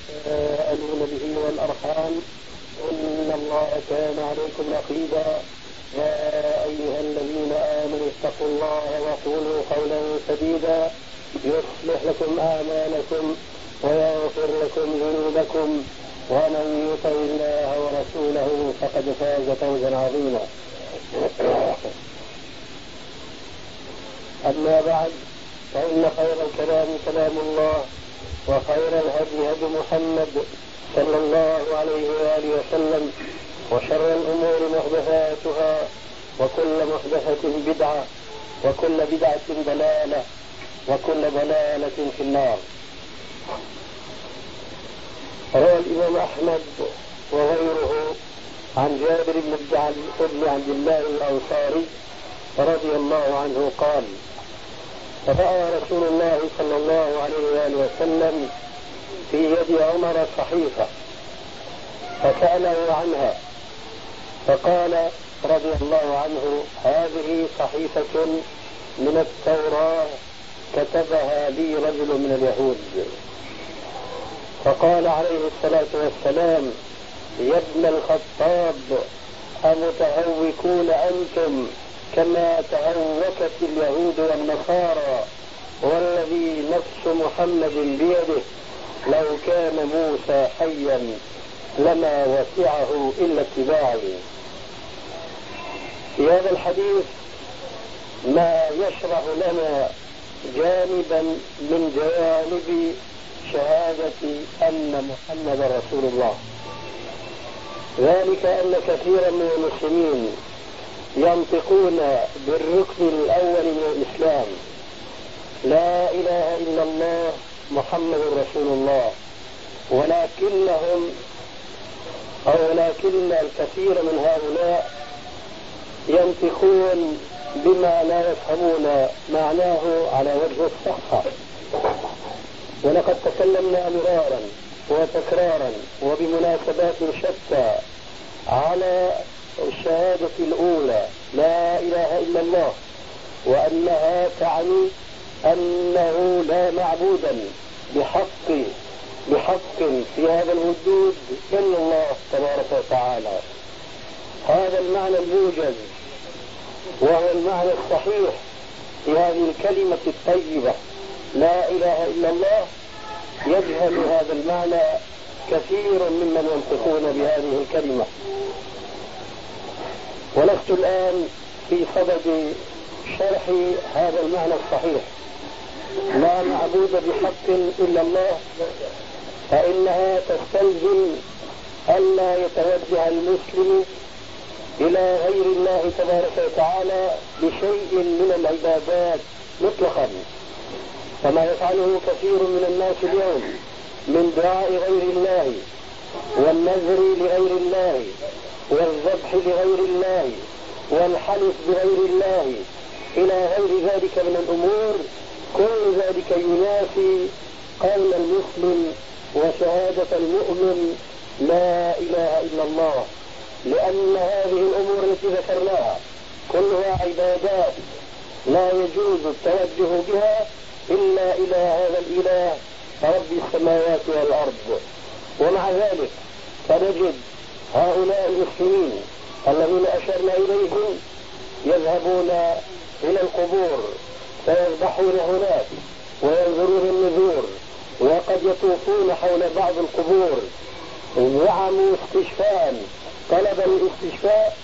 تساءلون به والأرحام إن الله كان عليكم رقيبا. يا أيها الذين آمنوا اتقوا الله وقولوا قولا سديدا يصلح لكم أعمالكم ويغفر لكم ذنوبكم ومن يطع الله ورسوله فقد فاز فوزا عظيما. أما بعد، فإن خير الكلام كلام الله، وخير الهدي هدي محمد صلى الله عليه وآله وسلم، وشر الأمور محدثاتها، وكل محدثة بدعة، وكل بدعة ضلالة، وكل ضلالة في النار. روى الإمام أحمد وغيره عن جابر بن عبد الله الأنصاري رضي الله عنه قال: فرأى رسول الله صلى الله عليه وآله وسلم في يد عمر صحيفة فسأله عنها، فقال رضي الله عنه: هذه صحيفة من التوراة كتبها لي رجل من اليهود. فقال عليه الصلاة والسلام: يا ابن الخطاب، أمتهوكون أنتم كما تهوكت اليهود والنصارى، والذي نفس محمد بيده لو كان موسى حيا لما وسعه إلا اتباعي. في هذا الحديث ما يشرح لنا جانبا من جوانب شهادة أن محمد رسول الله، ذلك أن كثيرا من المسلمين ينطقون بالركن الأول من الإسلام: لا إله إلا الله محمد رسول الله، ولكن الكثير من هؤلاء ينطقون بما لا يفهمون معناه على وجه الصحة. ولقد تكلمنا مرارا وتكرارا وبمناسبات شتى على الشهادة الأولى لا إله إلا الله، وأنها تعني أنه لا معبودا بحق في هذا الوجود إلا الله تبارك وتعالى. هذا المعنى الموجز وهو المعنى الصحيح في هذه الكلمة الطيبة لا إله إلا الله. يجهل هذا المعنى كثير ممن ينطقون بهذه الكلمة. ولست الآن في صدد شرح هذا المعنى الصحيح، لا معبود بحق إلا الله، فإنها تستلزم ألا يتوجه المسلم إلى غير الله تبارك وتعالى بشيء من العبادات مطلقا، كما يفعله كثير من الناس اليوم من دعاء غير الله والنذر لغير الله والذبح لغير الله والحلف بغير الله إلى غير ذلك من الأمور. كل ذلك ينافي قول المسلم وشهادة المؤمن لا إله إلا الله، لأن هذه الأمور التي ذكرناها كلها عبادات لا يجوز التوجه بها إلا إلى هذا الإله رب السماوات والأرض. ومع ذلك فنجد هؤلاء المسلمين الذين أشرنا إليهم يذهبون إلى القبور فيذبحون هناك وينظرون النذور، وقد يطوفون حول بعض القبور زعموا استشفاء، طلب الاستشفاء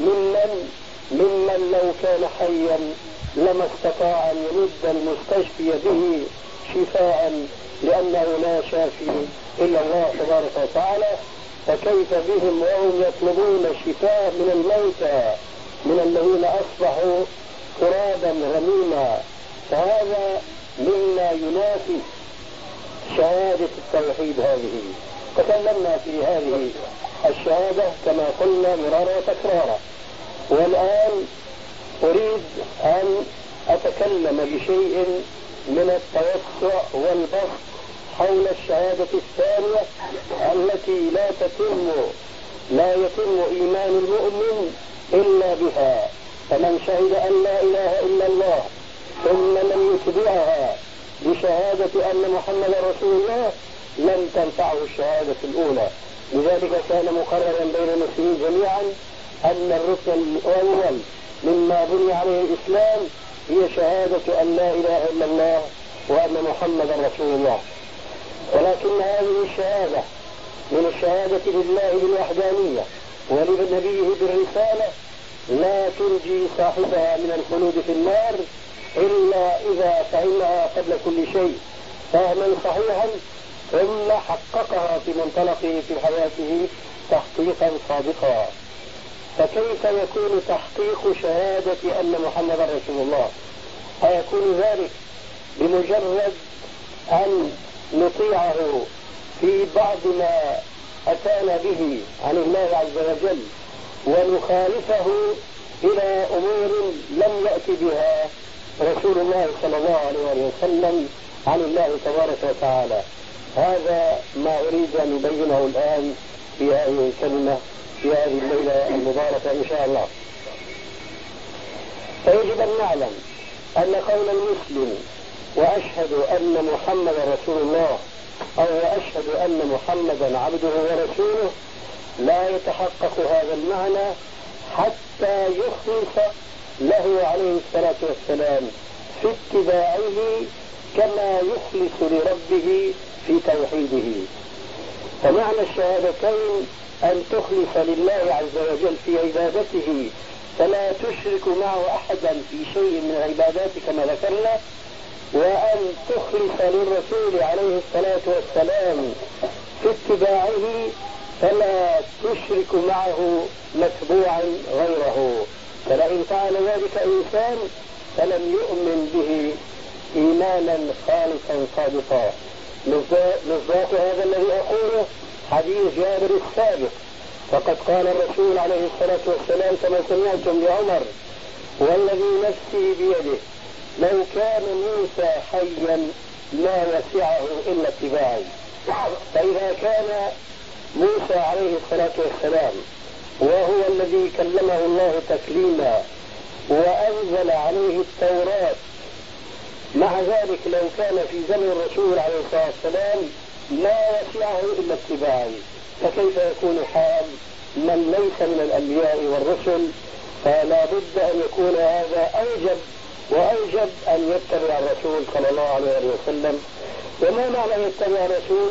ممن لو كان حيا لما استطاع أن يمد المستشفي به شفاء، لأنه لا شافي إلا الله تبارك وتعالى. فكيف بهم وهم يطلبون الشفاء من الموتى، من الذين أصبحوا ترابا رميما؟ فهذا مما ينافي شهادة التوحيد. هذه تكلمنا في هذه الشهادة كما قلنا مرارا وتكرارا، والآن أريد أن أتكلم بشيء من التوسع والبسط حول الشهادة الثانية التي لا يتم إيمان المؤمن إلا بها. فمن شهد أن لا إله إلا الله ثم لم يتبعها بشهادة أن محمد رسول الله لم تنفعه الشهادة الأولى. لذلك كان مقررا بين المسلمين جميعا أن الركن الأول مما بني عليه الإسلام هي شهادة أن لا إله إلا الله وأن محمدا رسول الله. ولكن هذه الشهادة من الشهادة لله بالوحدانية ولنبيه بالرسالة لا تنجي صاحبها من الخلود في النار إلا إذا فهمها قبل كل شيء فهما صحيحا ثم حققها في منطلقه في حياته تحقيقا صادقا. فكيف يكون تحقيق شهادة أن محمدا رسول الله؟ أيكون ذلك بمجرد أن نطيعه في بعض ما أتانا به عن الله عز وجل ونخالفه إلى أمور لم يأتي بها رسول الله صلى الله عليه وسلم عن الله تبارك وتعالى؟ هذا ما أريد أن أبينه الآن في هذه الكلمة في هذه الليلة المباركة إن شاء الله. فيجب أن نعلم أن قول المسلم وأشهد أن محمد رسول الله أو وأشهد أن محمدا عبده ورسوله لا يتحقق هذا المعنى حتى يخلص له عليه الصلاة والسلام في اتباعه كما يخلص لربه في توحيده. فمعنى الشهادتين أن تخلص لله عز وجل في عبادته فلا تشرك معه أحدا في شيء من عباداتك كما ذكرنا، وأن تخلص للرسول عليه الصلاة والسلام في اتباعه فلا تشرك معه متبوعا غيره. فلئن فعل ذلك إنسان فلم يؤمن به إيمانا خالصا صادقا. مصداق هذا الذي أقوله حديث جابر السابق، فقد قال الرسول عليه الصلاة والسلام كما سمعتم لعمر والذي نفسي بيده لو كان موسى حيا ما وسعه إلا اتباعي. فإذا كان موسى عليه الصلاة والسلام وهو الذي كلمه الله تكليما وأنزل عليه التوراة، مع ذلك لو كان في زمن الرسول عليه الصلاة والسلام ما وسعه إلا اتباعي، فكيف يكون حال من ليس من الأنبياء والرسل؟ فلا بد أن يكون هذا أوجب أن يتبع الرسول صلى الله عليه وسلم. وما معنى يتبع الرسول؟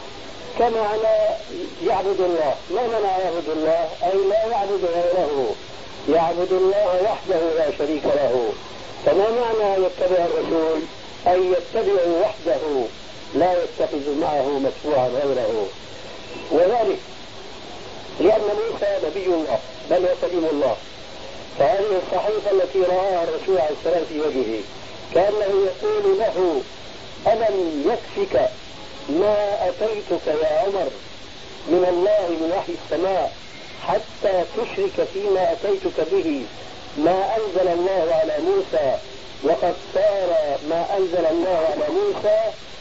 كمعنى يعبد الله. ما معنى يعبد الله؟ أي لا يعبد غيره، يعبد الله وحده لا شريك له. فما معنى يتبع الرسول؟ أي يتبع وحده لا يتخذ معه متبوعا غيره. وذلك لأن موسى نبي الله بل وكلم الله، فهذه الصحيفة التي رآها الرسول عليه السلام في وجهه كأنه يقول له ألم يكفك ما أتيتك يا عمر من الله من وحي السماء حتى تشرك فيما أتيتك به ما أنزل الله على موسى، وقد صار ما أنزل الله على موسى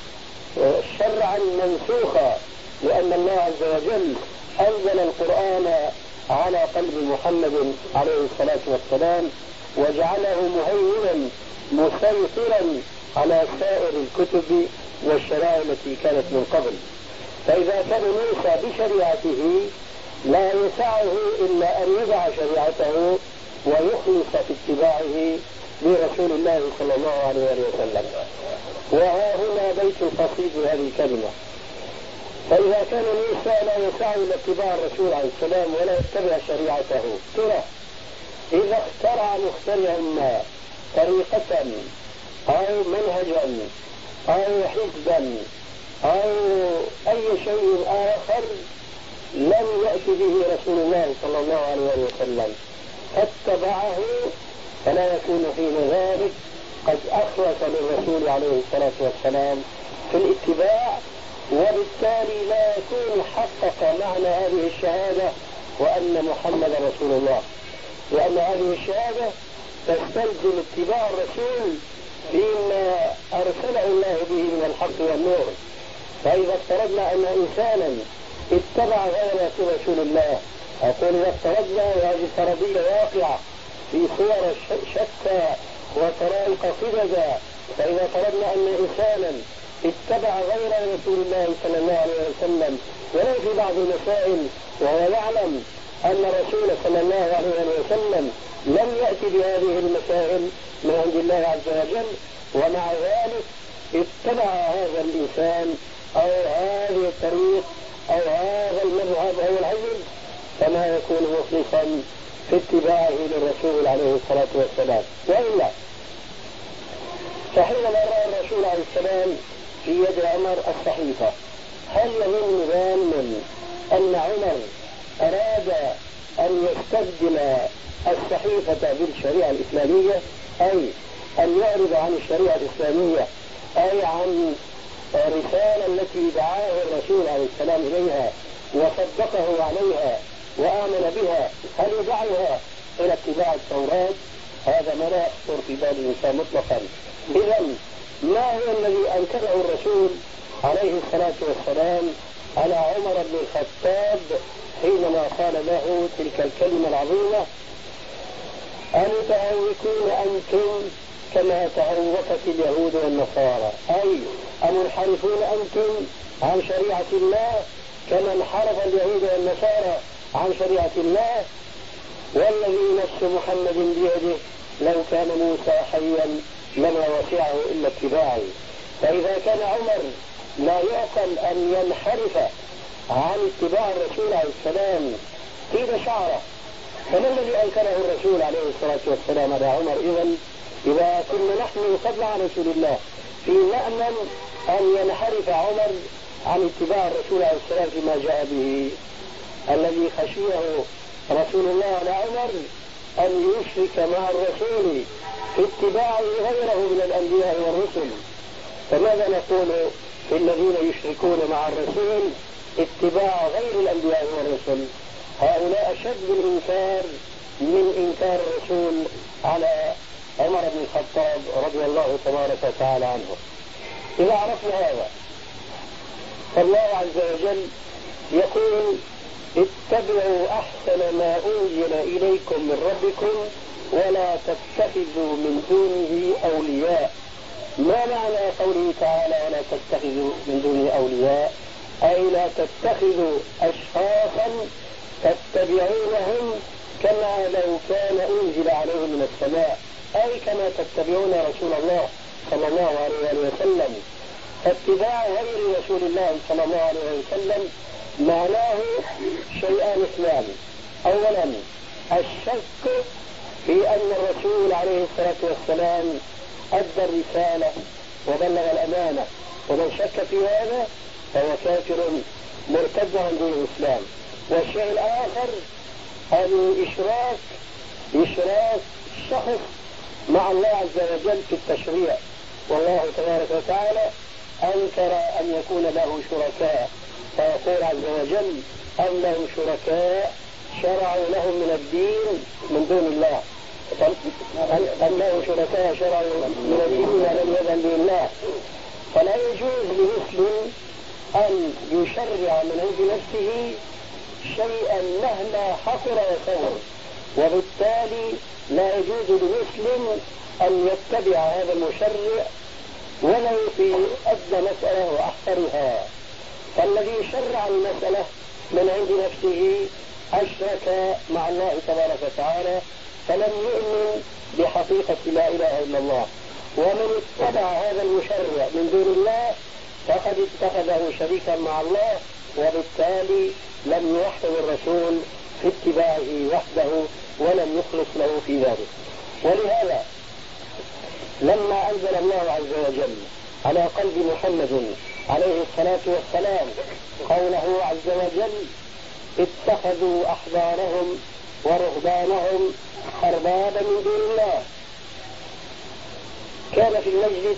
شرعا منسوخا، لأن الله عز وجل أنزل القرآن على قلب محمد عليه الصلاة والسلام وجعله مهيمنا مسيطرا على سائر الكتب والشرائع التي كانت من قبل. فإذا كان موسى بشريعته لا يسعه إلا أن يضع شريعته ويخلص في اتباعه لرسول الله صلى الله عليه وسلم. وها هنا بيت القصيد هذه الكلمة. فإذا كان موسى لا يسعه إلا اتباع الرسول عليه السلام ولا يتبع شريعته، ترى إذا اخترع مخترع ما طريقة أو منهجا أو حزبا أو أي شيء آخر لم يأتي به رسول الله صلى الله عليه وسلم فاتبعه، فلا يكون حين ذلك قد أخلص للرسول عليه الصلاة والسلام في الاتباع، وبالتالي لا يكون حقق معنى هذه الشهادة وأن محمد رسول الله، لأن هذه الشهادة تستلزم اتباع الرسول فيما أرسله الله به من الحق والنور. فإذا افترضنا أن إنسانا اتبع غير رسول الله، أقول إذا افترضنا وهذه فرضية واقعة في صور شتى وطرائق فججة، فإذا فرضنا أن إنسانا اتبع غير رسول الله صلى الله عليه وسلم ولو في بعض المسائل، وهو يعلم أن الرسول صلى الله عليه وسلم لم يأتي بهذه المسائل من عند الله عز وجل، ومع ذلك اتبع هذا الإنسان أو هذه الطريق أو هذا المذهب أو العلم، فما يكون مخلصا في اتباعه للرسول عليه الصلاة والسلام. وإلا فحينما رأى الرسول عليه السلام في يد عمر الصحيفة، هل يظن ظان أن عمر أراد أن يستبدل الصحيفة بالشريعة الإسلامية، أي أن يعرض عن الشريعة الإسلامية، أي عن الرسالة التي دعاه الرسول عليه السلام إليها وصدقه عليها وآمن بها، هل يدعها إلى اتباع التوراة؟ هذا ما لا يخطر في بال الإنسان مطلقا. إذا ما هو الذي أنكره الرسول عليه الصلاة والسلام على عمر بن الخطاب حينما قال له تلك الكلمة العظيمة: أمتهوكون أنتم كما تهوكت اليهود والنصارى، أي أمنحرفون أنتم عن شريعة الله كما انحرف اليهود والنصارى عن شريعة الله؟ والذي نفس محمد بيده لو كان موسى حيا لما وسعه إلا اتباعي. فإذا كان عمر لا يعقل أن ينحرف عن اتباع الرسول عليه السلام طيب شعره، فما الذي أنكره الرسول عليه الصلاة والسلام على عمر؟ إذا كنا نحن قبل عن رسول الله في نأمن أن ينحرف عمر عن اتباع الرسول عليه السلام فيما جاء به. الذي خشيه رسول الله على عمر أن يشرك مع الرسول في اتباعه غيره من الأنبياء والرسل. فماذا نقول في الذين يشركون مع الرسول اتباع غير الأنبياء والرسل؟ هؤلاء أشد الإنكار من إنكار الرسول على عمر بن الخطاب رضي الله تبارك وتعالى عنه. إذا عرفنا هذا، فالله عز وجل يقول: اتبعوا أحسن ما أنزل إليكم من ربكم ولا تتخذوا من دونه أولياء. ما معنى قوله تعالى ولا تتخذوا من دونه أولياء؟ أي لا تتخذوا أشخاصا تتبعونهم كما لو كان أنزل عليهم من السماء، أي كما تتبعون رسول الله صلى الله عليه وسلم. فاتباع غير رسول الله صلى الله عليه وسلم معناه شيئان اثنان: أولا الشك في أن الرسول عليه الصلاة والسلام أدى الرسالة وبلغ الأمانة، ومن شك في هذا فهو كافر مرتد عن دين الإسلام. والشيء الآخر الإشراك، إشراك الشخص مع الله عز وجل في التشريع، والله تبارك وتعالى أنكر أن يكون له شركاء، فيقول عز وجل: أم لهم شركاء شرعوا لهم من الدين من دون الله، أم لهم شركاء شرعوا من الدين ولم يأذن به الله. فلا يجوز لمسلم أن يشرع من عند نفسه شيئا مهما حصر وصور، وبالتالي لا يجوز لمسلم أن يتبع هذا المشرع ولو في أدنى مسألة وأحقرها. فالذي شرع المسألة من عند نفسه أشرك مع الله تبارك وتعالى، فلم يؤمن بحقيقة لا إله إلا الله. ومن اتبع هذا المشرع من دون الله فقد اتخذه شريكا مع الله، وبالتالي لم يوحد الرسول في اتباعه وحده ولم يخلص له في ذلك. ولهذا لما أنزل الله عز وجل على قلب محمد عليه الصلاة والسلام قوله عز وجل: اتخذوا أحبارهم ورهبانهم أربابا من دون الله، كان في المجلس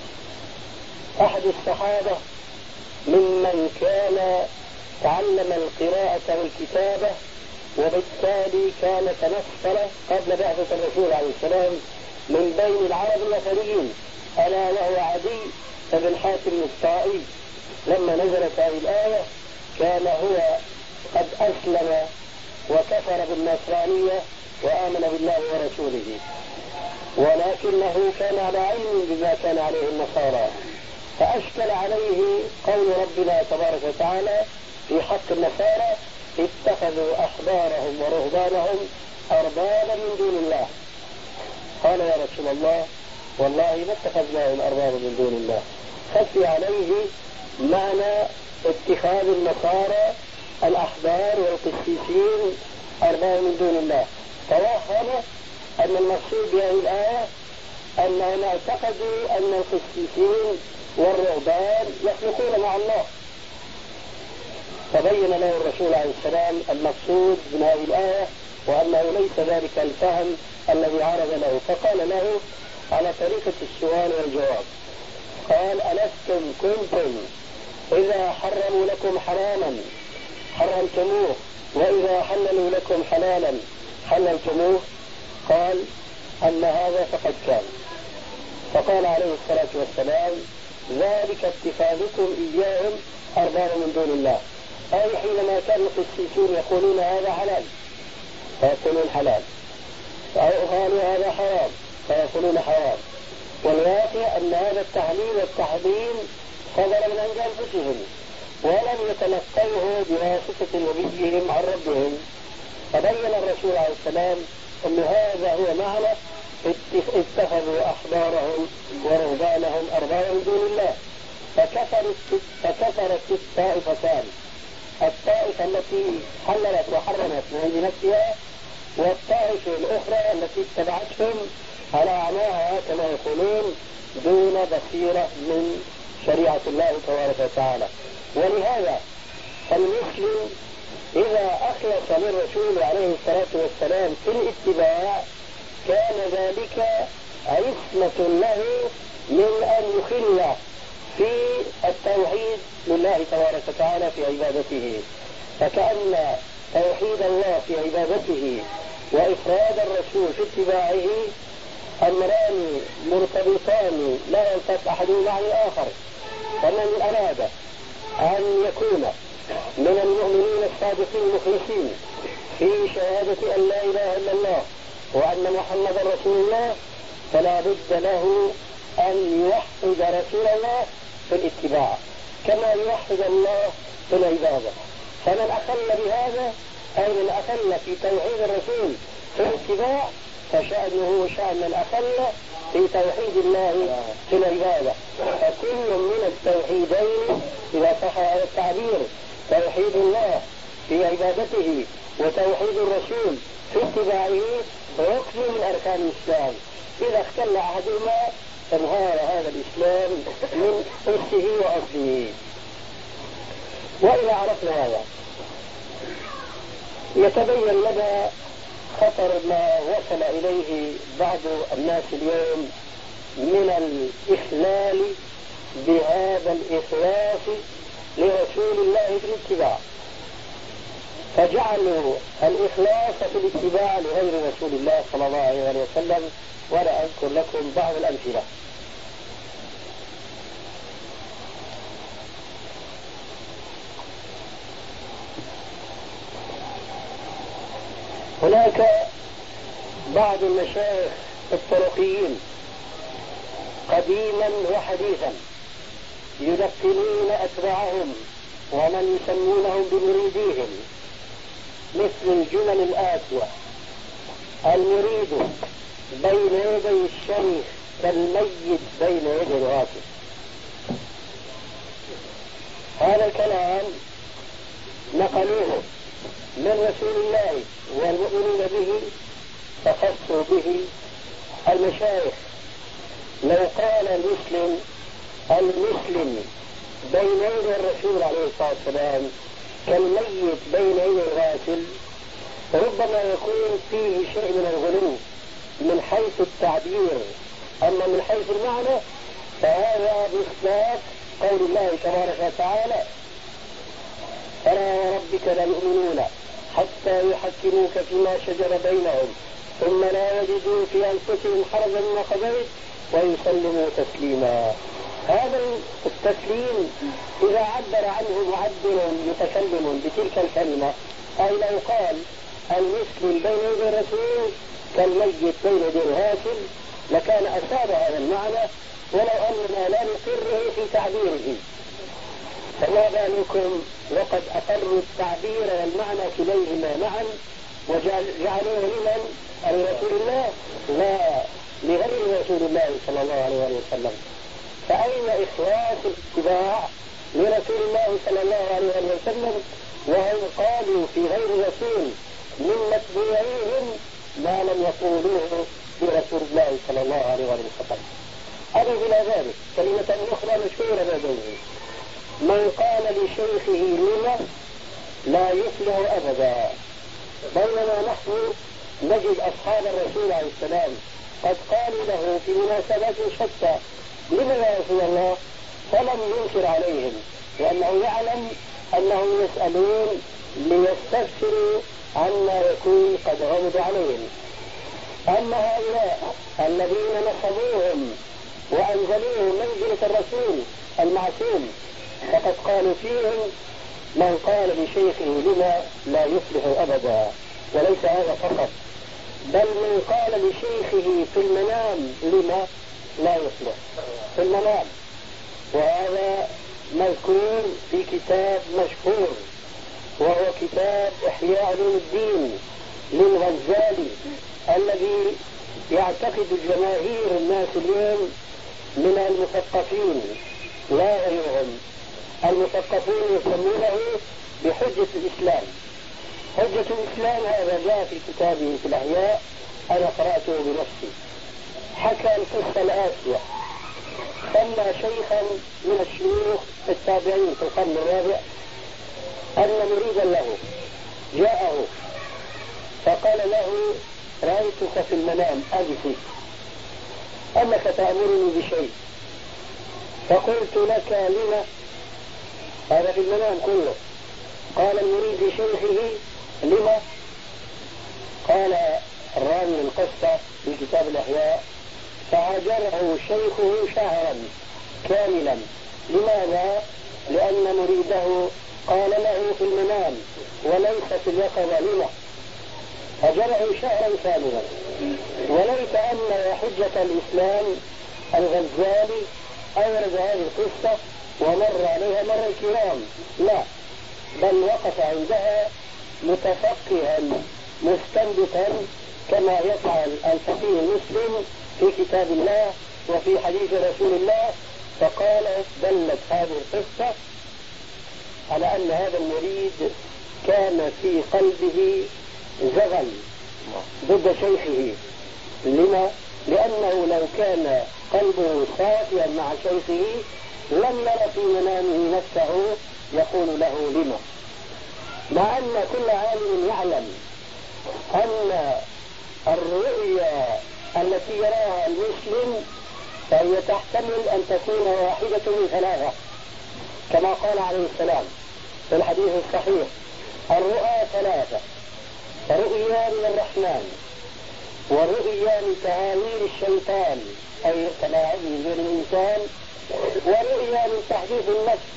أحد الصحابة ممن كان تعلم القراءة والكتابة، وبالتالي كان تنصل قبل بعثة الرسول عليه السلام من بين العرب الوثنيين، ألا وهو عدي بن حاتم الطائي. لما نزلت هذه الآية كان هو قد أسلم وكفر بالنصرانية وآمن بالله ورسوله، ولكنه كان على علم بما كان عليه النصارى، فأشكل عليه قول ربنا تبارك وتعالى في حق النصارى اتخذوا أحبارهم ورهبانهم أربابا من دون الله. قال يا رسول الله والله ما اتخذناهم أربابا من دون الله. خفي عليه معنى اتخاذ النصارى الأحبار والقسيسين أربابا من دون الله، توهم أن المقصود بهذه الآية أنهم اعتقدوا أن القسيسين والرهبان يخلقون مع الله، فبين له الرسول عليه السلام المقصود من هذه الآية وأنه ليس ذلك الفهم الذي عرض له، فقال له على طريقة السؤال والجواب، قال ألستم كنتم إذا حرموا لكم حراما حرمتموه وإذا حللوا لكم حلالا حللتموه؟ قال أما هذا فقد كان. فقال عليه الصلاة والسلام ذلك اتخاذكم إياهم أربابا من دون الله، أي حينما كان القسيسون يقولون هذا حلال فيقولون حلال، أو قالوا هذا حرام فيقولون حرام، والواقع أن هذا التحليل والتحريم صدر من عند أنفسهم ولم يتلقوه بواسطة نبيهم عن ربهم. فبين الرسول عليه السلام أن هذا هو معنى اتخذوا أحبارهم ورهبانهم أربابا من دون الله. فكفرت الطائفتان، الطائفة التي حللت وحرمت من عند نفسها، والطائفة الأخرى التي اتبعتهم على أعماها كما يقولون دون بصيرة من شريعة الله تبارك وتعالى. ولهذا فالمسلم إذا أخلص للرسول عليه الصلاة والسلام في الاتباع كان ذلك عصمة له من أن يخل في التوحيد لله تبارك وتعالى في عبادته. فكأن توحيد الله في عبادته وإفراد الرسول في اتباعه أمران مرتبطان لا ينفك أحدهما عن الآخر. فمن أراد أن يكون من المؤمنين الصادقين المخلصين في شهادة أن لا إله إلا الله وأن محمد رسول الله فلا بد له أن يوحد رسول الله في الاتباع كما يوحد الله في العبادة. فمن أخل بهذا أي من أخل في توحيد الرسول في الاتباع فشأنه شأن من أخل في توحيد الله في العبادة. فكل من التوحيدين إذا صح هذا التعبير توحيد الله في عبادته وتوحيد الرسول في اتباعه ركن من أركان الإسلام، إذا اختل أحدهما انهار هذا الإسلام من أسه وأصله. وإذا عرفنا هذا يتبين لنا خطر ما وصل إليه بعض الناس اليوم من الإخلال بهذا الإخلاص لرسول الله في الاتباع، فجعلوا الإخلاص في الاتباع لغير رسول الله صلى الله عليه وسلم. ولا أذكر لكم بعض الأمثلة. هناك بعض المشايخ الطرقيين قديما وحديثا يدخلون أتباعهم ومن يسمونهم بمريديهم مثل الجمل الآتية: المريد بين يدي الشيخ كالميت بين يدي الغاسل. هذا الكلام نقلوه من رسول الله والمؤمنين به فخصوا به المشايخ. لو قال المسلم بين يدي الرسول عليه الصلاة والسلام كالميت بين يدي الغاسل ربما يكون فيه شيء من الغلو من حيث التعبير، أما من حيث المعنى فهذا مصداق قول الله تبارك وتعالى: فلا وربك لا يؤمنون حتى يحكموك فيما شجر بينهم ثم لا يجدوا في أنفسهم حرجا مما قضيت ويسلموا تسليما. هذا التسليم إذا عبر عنه معبر متكلم بتلك الكلمة، أي لو قال المسلم بين يدي الرسول كالميت بين يدي الغاسل، لكان أصاب هذا المعنى ولو أننا لا نقره في تعبيره. فما بالكم وقد أقروا التعبير والمعنى كليهما معا وجعلوه لمن؟ لرسول الله؟ لا، لغير رسول الله صلى الله عليه وسلم. فأين إخلاص الاتباع لرسول الله صلى الله عليه وسلم وهم قالوا في غير رسول من متبوعيهم ما لم يقولوه برسول الله صلى الله عليه وسلم. أضف إلى ذلك كلمة أخرى مشهورة لديه: من قال لشيخه لما لا يفلح أبدا. بينما نحن نجد أصحاب الرسول عليه السلام قد قالوا له في مناسبات شتى: لما يا رسول الله؟ فلم ينكر عليهم، لأنه يعلم أنهم يسألون ليستفسروا عما يكون قد غمض عليهم. أما هؤلاء الذين نصبوهم وأنزلوهم منزلة الرسول المعصوم فقد قالوا فيهم: من قال لشيخه لما لا يفلح أبدا. وليس هذا فقط، بل من قال لشيخه في المنام لما لا يفلح في المنام. وهذا مذكور في كتاب مشهور وهو كتاب إحياء علوم الدين للغزالي، الذي يعتقد جماهير الناس اليوم من المثقفين لا غيرهم. المثقفون يسمونه بحجة الإسلام. حجة الإسلام هذا جاء في كتابه في الأحياء، أنا قرأته بنفسي. حكى القصة الآتية: سمى شيخا من الشيوخ التابعين في القرن الرابع أن مريدا له جاءه فقال له: رأيتك في المنام أبكي أنك تأمرني بشيء، فقلت لك لما؟ هذا في المنام كله. قال المريد لشيخه: لما؟ قال الراوي القصة في كتاب الأحياء: فهجره شيخه شهرا كاملا. لماذا؟ لأن مريده قال له في المنام وليس في اليقظة. لما؟ هجره شهرا كاملا. وليس أن حجة الإسلام الغزالي أورد هذه القصة ومر عليها مر الكرام، لا، بل وقف عندها متفقها مستنبطا كما يفعل الفقيه المسلم في كتاب الله وفي حديث رسول الله. فقال: دلت هذه القصة على أن هذا المريد كان في قلبه زغل ضد شيخه. لما؟ لأنه لو كان قلبه صافيا مع شيخه لم ير في منامه نفسه يقول له لما. مع أن كل عالم يعلم أن الرؤيا التي يراها المسلم فهي تحتمل أن تكون واحدة من ثلاثة، كما قال عليه السلام في الحديث الصحيح: الرؤى ثلاثة: رؤيا من الرحمن، ورؤيا من تهاويل الشيطان أي تلاعبه بين الإنسان، ورؤيا من تحديث النفس.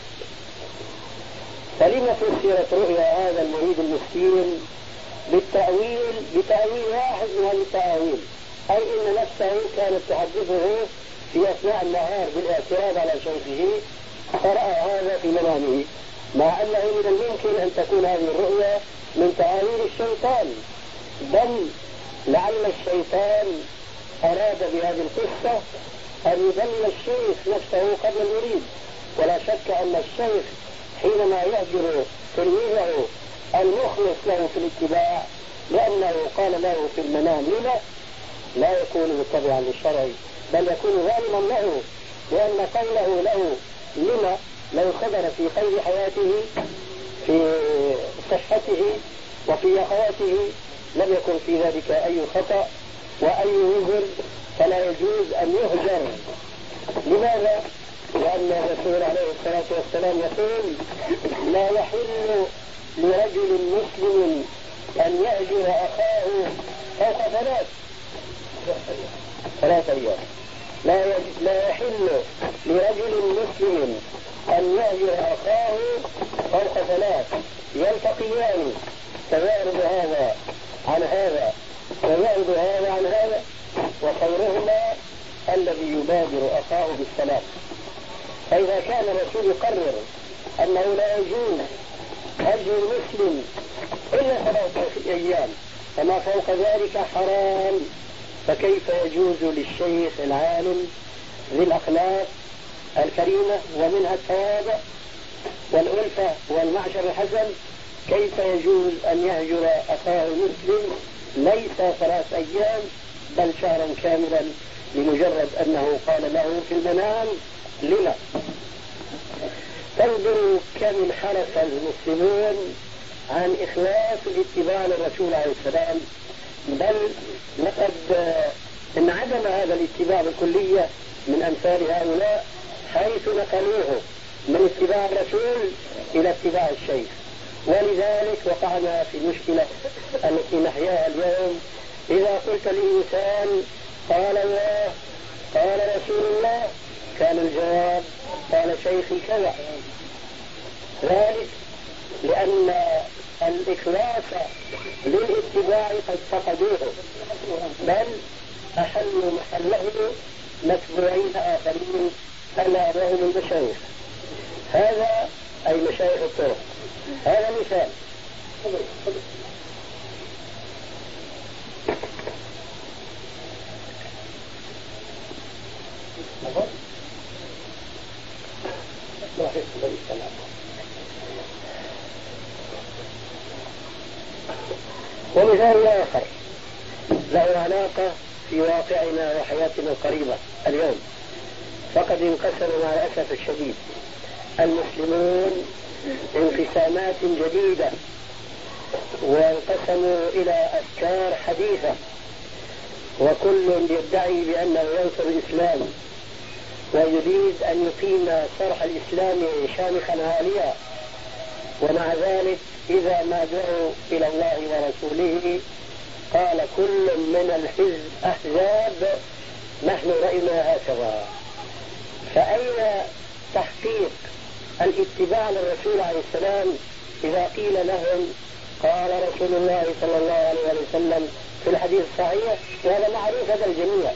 فلما فسرت رؤيا هذا المريد المسكين بتأويل واحد من هذه التأويل، أي إن نفسه كانت تحدثه في أثناء النهار بالاعتراض على شيخه فرأى هذا في منامه، مع أنه من الممكن أن تكون هذه الرؤيا من تأويل الشيطان، بل لعل الشيطان أراد بهذه القصة أن يدل الشيخ نفسه قبل المريد. ولا شك أن الشيخ حينما يهجر تلميذه المخلص له في الاتباع لأنه قال له في المنام لما، لا يكون متبعا للشرع، بل يكون ظالما له، لأن قوله له لما لو خبر في قيد حياته في صحته وفي يقظته لم يكن في ذلك أي خطأ وأي وزر، فلا يجوز أن يهجر. لماذا؟ لأن الرسول عليه الصلاة والسلام يقول: لا يحل لرجل مسلم أن يهجر أخاه فوق ثلاث أيام. لا يحل لرجل مسلم أن يهجر أخاه فوق ثلاث، يلتقيان فيعرض هذا عن هذا ويعرض هذا عن هذا، وخيرهما الذي يبادر أخاه بالسلام. فإذا كان الرسول يقرر أنه لا يجوز هجر المسلم إلا 3 أيام فما فوق ذلك حرام، فكيف يجوز للشيخ العالم ذي الأخلاق الكريمة ومنها التواضع والألفة والمعشر الحسن، كيف يجوز أن يهجر أخاه المسلم ليس 3 أيام بل شهرا كاملا لمجرد أنه قال له في المنام لما؟ تنظروا كم انحرف المسلمون عن إخلاص الاتباع للرسول عليه السلام، بل لقد انعدم هذا الاتباع بالكلية من أمثال هؤلاء، حيث نقلوه من اتباع الرسول إلى اتباع الشيخ. ولذلك وقعنا في مشكلة التي نحياها اليوم. إذا قلت للإنسان قال الله قال رسول الله، كان الجواب قال شيخي كذا. ذلك لأن الإخلاص للاتباع قد فقدوه، بل أحلوا محله متبوعين آخرين ألا وهم المشايخ. هذا أي مشايخ الطرق. هذا مثال. ومثال آخر له علاقة في واقعنا وحياتنا القريبة اليوم، فقد انقسم مع الأسف الشديد المسلمون انقسامات جديدة، وانقسموا إلى أفكار حديثة، وكل يدعي بأنه ينصر الإسلام ويريد أن يقيم صرح الإسلام شامخا عاليا، ومع ذلك إذا ما دعوا إلى الله ورسوله قال كل من الحزب أحزاب نحن رأينا هكذا. فأين تحقيق الاتباع للرسول عليه السلام إذا قيل لهم قال رسول الله صلى الله عليه وسلم في الحديث الصحيح؟ وهذا معروف هذا الجميع.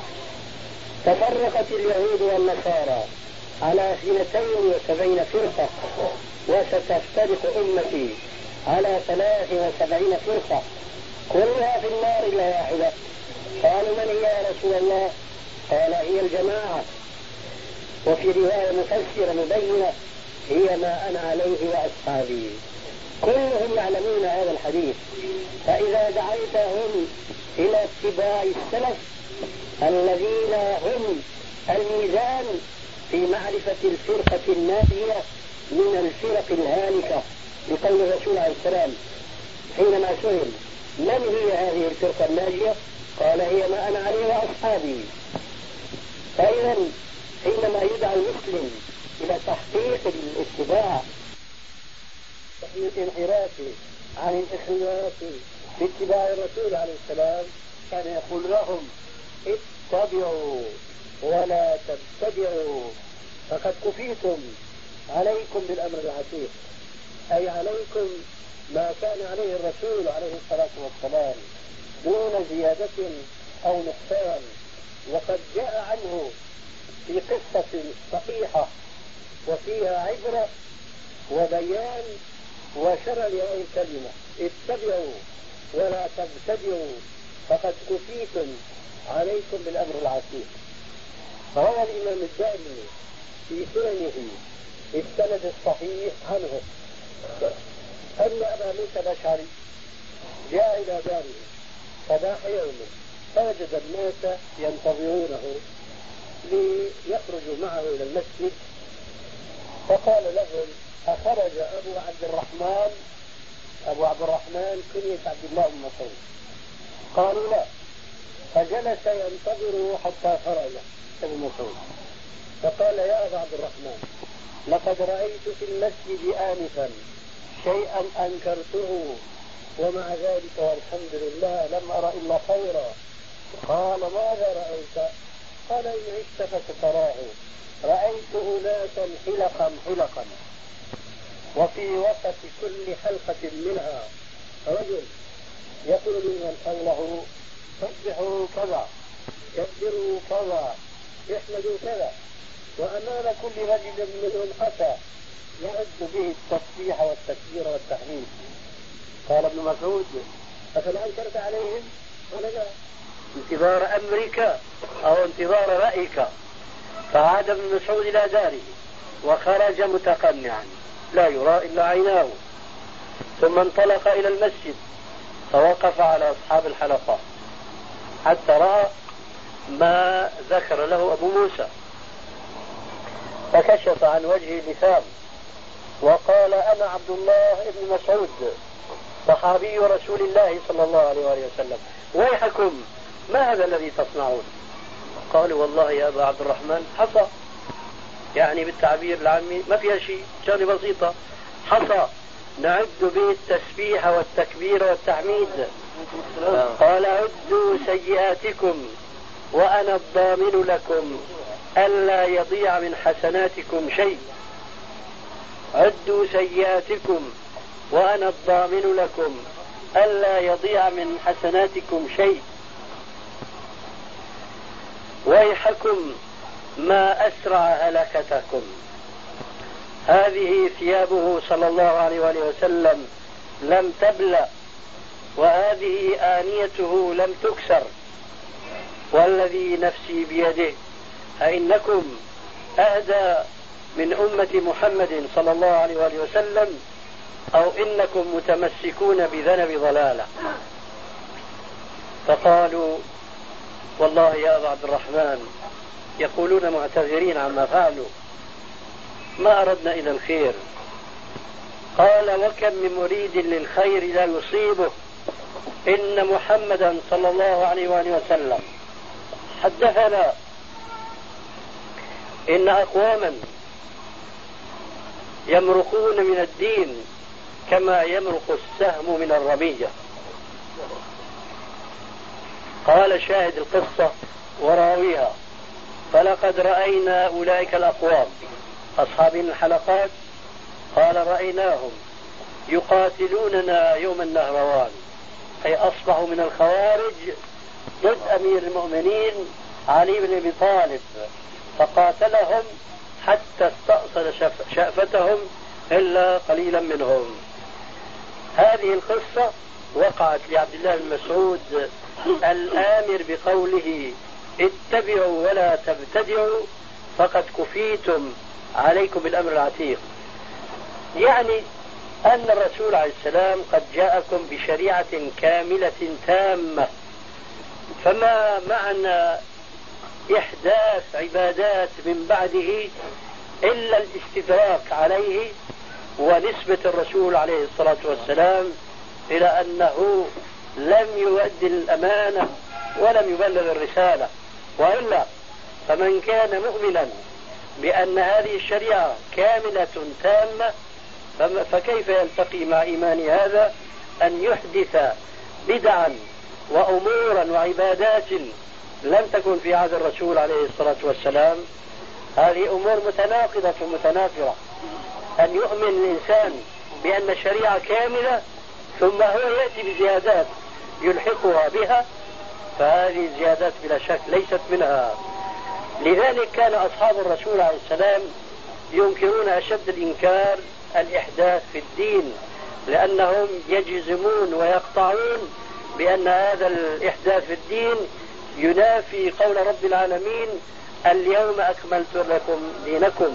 تفرقت اليهود والنصارى على 72 فرقة، وستفترق أمتي على 73 فرقة كلها في النار إلا واحدة. قالوا من هي يا رسول الله؟ قال هي الجماعة. وفي رواية مفسرة مبينة هي ما أنا عليه وأصحابي. كلهم يعلمون هذا الحديث. فإذا دعيتهم إلى اتباع السلف الذين هم الميزان في معرفة الفرقة الناجية من الفرق الهالكة، بقول الرسول عليه السلام حينما سئل من هي هذه الفرقة الناجية قال هي ما أنا عليه وأصحابي. فإذا حينما يدعى المسلم إلى تحقيق الاتباع الانحراف عن الإخلاص باتباع الرسول عليه السلام، كان يقول لهم اتبعوا ولا تبتدعوا فقد كفيتم. عليكم بالأمر العتيق، أي عليكم ما كان عليه الرسول عليه الصلاة والسلام دون زيادة أو نقصان. وقد جاء عنه في قصة صحيحة وفيها عبرة وبيان وشرع لهذه الكلمة اتبعوا ولا تبتدعوا فقد كفيتم، عليكم بالأمر العتيق. روى الإمام الدارمي في سننه السند الصحيح عنه أن أبا موسى الأشعري جاء إلى داره صباح يوم فوجد الناس ينتظرونه ليخرجوا معه إلى المسجد، فقال لهم أخرج أبو عبد الرحمن كنية عبد الله بن مسعود؟ قالوا لا. فجلس ينتظره حتى خرج ابن مسعود، فقال يا أبا عبد الرحمن لقد رأيت في المسجد آنفا شيئا أنكرته، ومع ذلك والحمد لله لم أرى إلا خيرا. قال ماذا رأيت؟ قال إن عشت فستراه. رأيت أناسا حلقا وفي وسط كل حلقة منها رجل يقول لمن حوله سبحوا كذا كبروا كذا، احمدوا كذا، وأمام كل رجل منهم حصى يعد به التصبيح والتكبير والتحميد. قال ابن مسعود: أفلا أنكرت عليهم؟ قال: لا، انتظار أمرك أو انتظار رأيك. فعاد ابن مسعود إلى داره وخرج متقنعا لا يرى إلا عيناه، ثم انطلق إلى المسجد فوقف على أصحاب الحلقة حتى رأى ما ذكر له أبو موسى، فكشف عن وجهه اللثام وقال: أنا عبد الله بن مسعود صحابي رسول الله صلى الله عليه وسلم، ويحكم ما هذا الذي تصنعون؟ قالوا: والله يا أبا عبد الرحمن حصى، يعني بالتعبير العامي ما فيها شيء، شغلة بسيطة، حصى نعد به التسبيح والتكبير والتحميد. قال: عدوا سيئاتكم وأنا الضامن لكم ألا يضيع من حسناتكم شيء. عدوا سيئاتكم وأنا الضامن لكم ألا يضيع من حسناتكم شيء. ويحكم ما أسرع هلكتكم. هذه ثيابه صلى الله عليه وآله وسلم لم تبلى، وهذه آنيته لم تكسر، والذي نفسي بيده أئنكم أهدى من أمة محمد صلى الله عليه وآله وسلم أو إنكم متمسكون بذنب ضلالة. فقالوا: والله يا أبا عبد الرحمن، يقولون معتذرين عما فعلوا، ما أردنا إلى الخير. قال: وكم من مريد للخير لا يصيبه، إن محمدا صلى الله عليه وآله وسلم حدثنا إن أقواما يمرقون من الدين كما يمرق السهم من الرمية. قال شاهد القصة وراويها: فلقد رأينا أولئك الأقوام أصحاب الحلقات، قال رأيناهم يقاتلوننا يوم النهروان، أي أصبحوا من الخوارج ضد أمير المؤمنين علي بن أبي طالب، فقاتلهم حتى استأصل شأفتهم إلا قليلا منهم. هذه القصة وقعت لعبد الله بن مسعود الآمر بقوله: اتبعوا ولا تبتدعوا فقد كفيتم، عليكم بالأمر العتيق. يعني أن الرسول عليه السلام قد جاءكم بشريعة كاملة تامة، فما معنى إحداث عبادات من بعده إلا الاستدراك عليه ونسبة الرسول عليه الصلاة والسلام إلى أنه لم يؤدي الأمانة ولم يبلغ الرسالة. وإلا فمن كان مؤمنا بأن هذه الشريعة كاملة تامة فكيف يلتقي مع إيمان هذا أن يحدث بدعا وأمورا وعبادات لم تكن في عهد الرسول عليه الصلاة والسلام؟ هذه أمور متناقضة متنافرة. أن يؤمن الإنسان بأن الشريعة كاملة ثم هو يأتي بزيادات يلحقها بها، فهذه الزيادات بلا شك ليست منها. لذلك كان أصحاب الرسول عليه السلام ينكرون أشد الإنكار الإحداث في الدين، لأنهم يجزمون ويقطعون بأن هذا الإحداث في الدين ينافي قول رب العالمين: اليوم أكملت لكم دينكم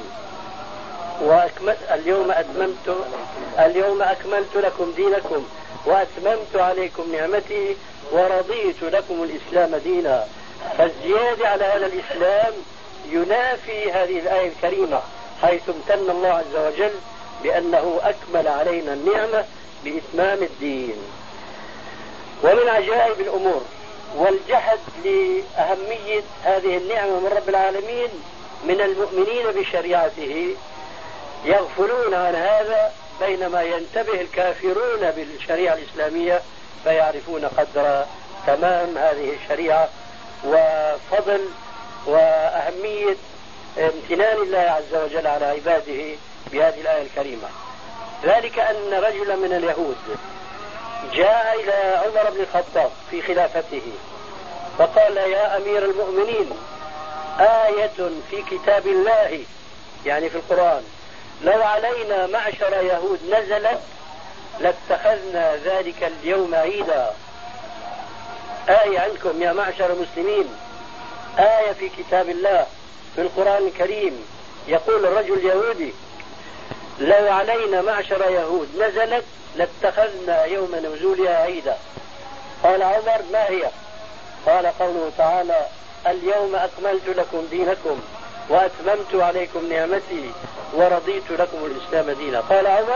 اليوم أكملت لكم دينكم وأتممت عليكم نعمتي ورضيت لكم الإسلام دينا. فالزيادة على هذا الإسلام ينافي هذه الآية الكريمة، حيث امتن الله عز وجل بأنه أكمل علينا النعمة بإتمام الدين. ومن عجائب الأمور والجحد لأهمية هذه النعمة من رب العالمين من المؤمنين بشريعته، يغفلون عن هذا بينما ينتبه الكافرون بالشريعة الإسلامية فيعرفون قدر تمام هذه الشريعة وفضل وأهمية امتنان الله عز وجل على عباده بهذه الآية الكريمة. ذلك أن رجلا من اليهود جاء إلى عمر بن الخطاب في خلافته فقال يا أمير المؤمنين آية في كتاب الله يعني في القرآن لو علينا معشر يهود نزلت لاتخذنا ذلك اليوم عيدا. آية عندكم يا معشر المسلمين، آية في كتاب الله في القرآن الكريم يقول الرجل اليهودي لو علينا معشر يهود نزلت لاتخذنا يوم نزولها عيدا. قال عمر ما هي؟ قال قوله تعالى اليوم أكملت لكم دينكم وأتممت عليكم نعمتي ورضيت لكم الإسلام دينا. قال عمر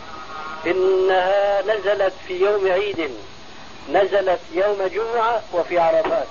إنها نزلت في يوم عيد، نزلت يوم جمعة وفي عرفات.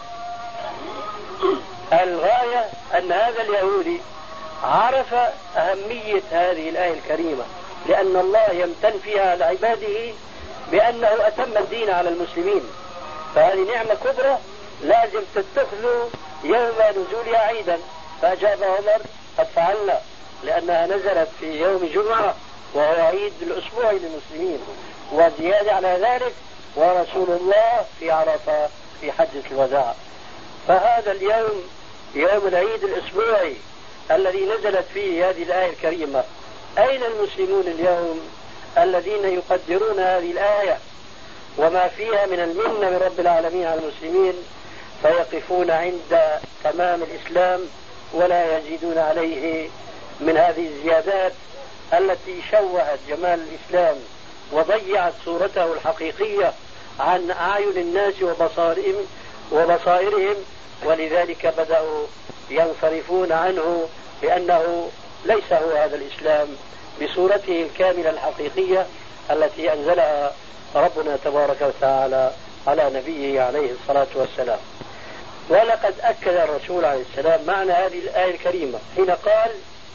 الغاية أن هذا اليهودي عرف أهمية هذه الآية الكريمة، لأن الله يمتن فيها على عباده بأنه أتم الدين على المسلمين، فهذه نعمة كبرى لازم تتخذوا يوم نزولها عيدا. فأجاب عمر قد فعلنا، لأنها نزلت في يوم جمعة وهو عيد الأسبوع للمسلمين، وزيادة على ذلك ورسول الله في عرفة في حجة الوداع. فهذا اليوم يوم العيد الأسبوعي الذي نزلت فيه هذه الآية الكريمة. أين المسلمون اليوم الذين يقدرون هذه الآية وما فيها من المنة من رب العالمين على المسلمين، فيقفون عند تمام الإسلام ولا يزيدون عليه من هذه الزيادات التي شوهت جمال الإسلام وضيعت صورته الحقيقية عن أعين الناس وبصائرهم، ولذلك بدأوا ينصرفون عنه لأنه ليس هو هذا الإسلام بصورته الكاملة الحقيقية التي أنزلها ربنا تبارك وتعالى على نبيه عليه الصلاة والسلام. ولقد أكد الرسول عليه السلام معنى هذه الآية الكريمة حين قال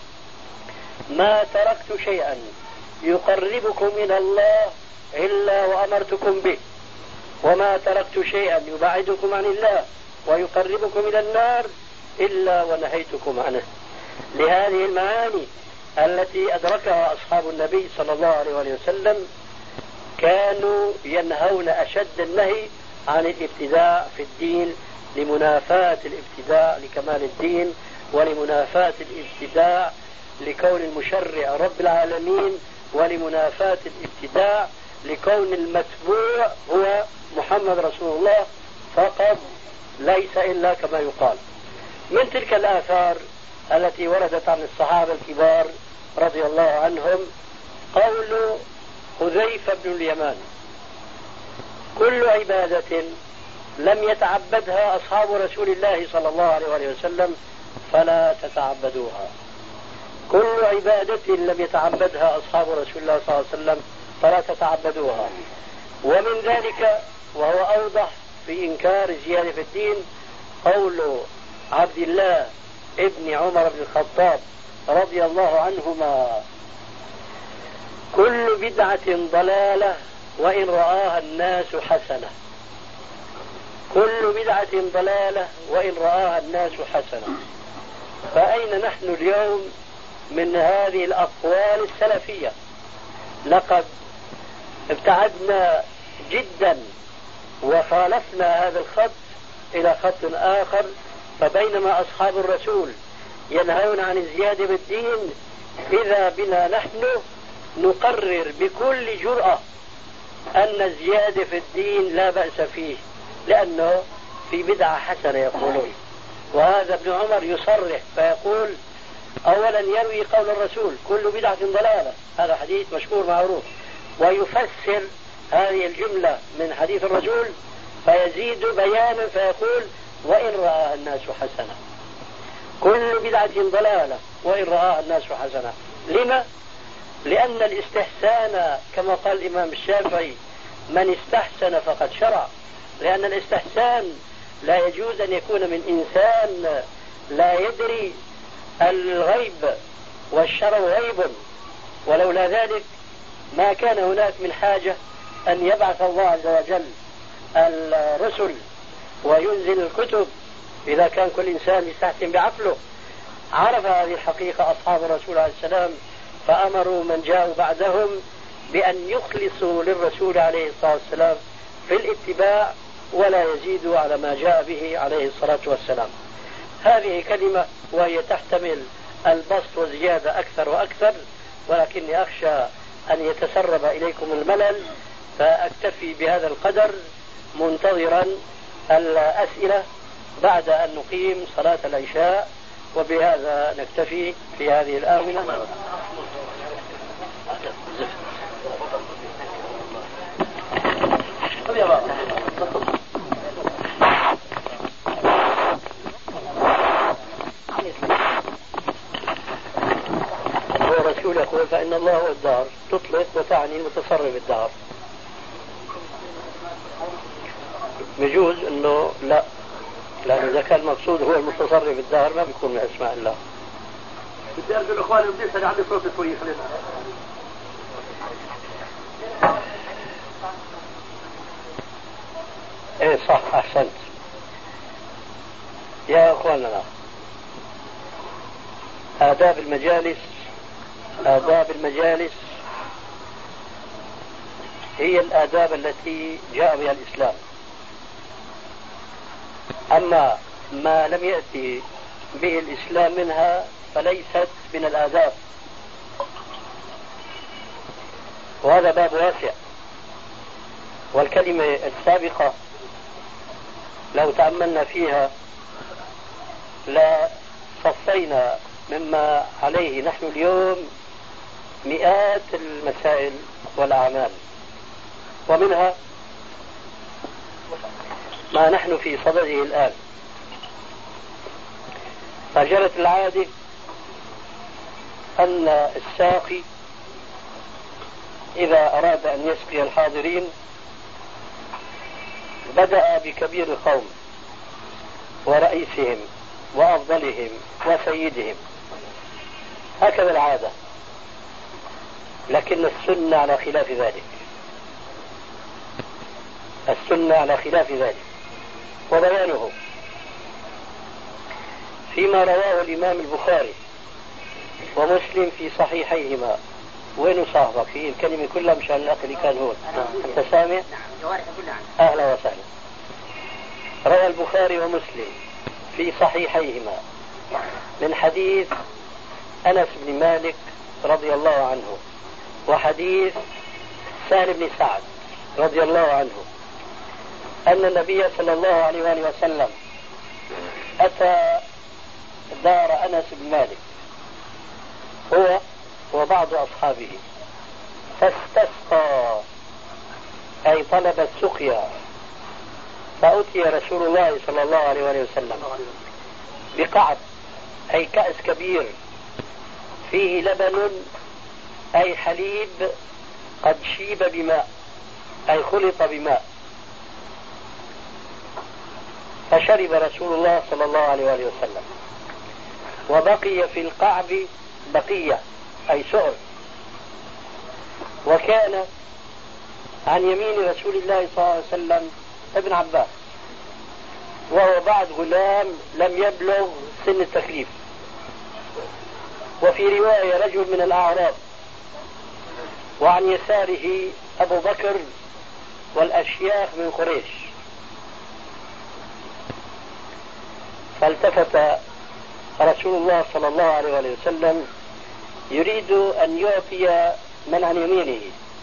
ما تركت شيئا يقربكم إلى الله إلا وأمرتكم به، وما تركت شيئا يبعدكم عن الله ويقربكم إلى النار إلا ونهيتكم عنه. لهذه المعاني التي أدركها أصحاب النبي صلى الله عليه وسلم كانوا ينهون أشد النهي عن الابتداع في الدين لمنافاة الابتداع لكمال الدين، ولمنافاة الابتداع لكون المشرع رب العالمين، ولمنافاة الابتداع لكون المتبوع هو محمد رسول الله فقط ليس إلا كما يقال. من تلك الآثار التي وردت عن الصحابة الكبار رضي الله عنهم قول حذيفة بن اليمان كل عبادة لم يتعبدها أصحاب رسول الله صلى الله عليه وسلم فلا تتعبدوها. كل عبادة لم يتعبدها أصحاب رسول الله صلى الله عليه وسلم فلا تتعبدوها. ومن ذلك وهو أوضح في إنكار زيادة في الدين قول عبد الله ابن عمر بن الخطاب رضي الله عنهما كل بدعة ضلالة وإن رآها الناس حسنة. كل بدعة ضلالة وإن رآها الناس حسنة. فأين نحن اليوم من هذه الأقوال السلفية؟ لقد ابتعدنا جدا وخالفنا هذا الخط إلى خط آخر. فبينما أصحاب الرسول ينهون عن الزيادة بالدين، إذا بنا نحن نقرر بكل جرأة أن الزيادة في الدين لا بأس فيه لأنه في بدعة حسنة يقولون. وهذا ابن عمر يصرح فيقول أولا يروي قول الرسول كل بدعة ضلالة، هذا حديث مشهور معروف، ويفسر هذه الجملة من حديث الرسول فيزيد بيانا فيقول وإن رآها الناس حسنة. كل بدعة ضلالة وإن رآها الناس حسنة. لما؟ لأن الاستحسان كما قال الإمام الشافعي من استحسن فقد شرع. لأن الاستحسان لا يجوز أن يكون من إنسان لا يدري الغيب والشرع غيب، ولولا ذلك ما كان هناك من حاجة أن يبعث الله عز وجل الرسل وينزل الكتب إذا كان كل إنسان يستحسن بعقله. عرف هذه الحقيقة أصحاب الرسول عليه السلام فأمروا من جاءوا بعدهم بأن يخلصوا للرسول عليه الصلاة والسلام في الاتباع ولا يزيد على ما جاء به عليه الصلاة والسلام. هذه كلمة وهي تحتمل البسط وزيادة أكثر وأكثر، ولكني أخشى أن يتسرب إليكم الملل، فأكتفي بهذا القدر منتظرا الأسئلة بعد أن نقيم صلاة العشاء. وبهذا نكتفي في هذه الآونة. هو رسول يقول فإن الله هو الدار، تطلق وتعني المتصرف الدار. بيجوز انه لا، لأنه إذا كان المقصود هو المتصرف الدار ما بيكون من أسماء الله. بدي أرجو الإخوان بدي أسأل عندي صوت شوي خلينا. إيه صح، أحسنت يا أخواننا. آداب المجالس، آداب المجالس هي الآداب التي جاء بها الإسلام. أما ما لم يأتي به الإسلام منها فليست من الآداب، وهذا باب واسع. والكلمة السابقة لو تأملنا فيها لا صفينا مما عليه نحن اليوم مئات المسائل والأعمال، ومنها ما نحن في صدده الآن. فجرت العادة أن الساقي إذا أراد أن يسقي الحاضرين بدأ بكبير القوم ورئيسهم وأفضلهم وسيدهم، هكذا العادة. لكن السنة على خلاف ذلك، السنة على خلاف ذلك، وبيانه فيما رواه الإمام البخاري ومسلم في صحيحيهما. وين صاحبك؟ في الكلمة كلها مشان الأخ اللي كان هون. أنت سامع؟ أهلا وسهلا. روى البخاري ومسلم في صحيحيهما من حديث أنس بن مالك رضي الله عنه وحديث سهل بن سعد رضي الله عنه أن النبي صلى الله عليه وآله وسلم أتى دار أنس بن مالك هو وبعض أصحابه فاستسقى، أي طلب السقيا. فأتي رسول الله صلى الله عليه وآله وسلم بقعب، أي كأس كبير فيه لبن، أي حليب قد شيب بماء، أي خلط بماء. فشرب رسول الله صلى الله عليه وآله وسلم، وبقي في القعب بقية، أي سؤر. وكان عن يمين رسول الله صلى الله عليه وسلم ابن عباس، وهو بعد غلام لم يبلغ سن التكليف. وفي رواية رجل من الأعراب، وعن يساره أبو بكر والأشياخ من قريش. فالتفت رسول الله صلى الله عليه وسلم يريد أن يعطي من عن يمينه،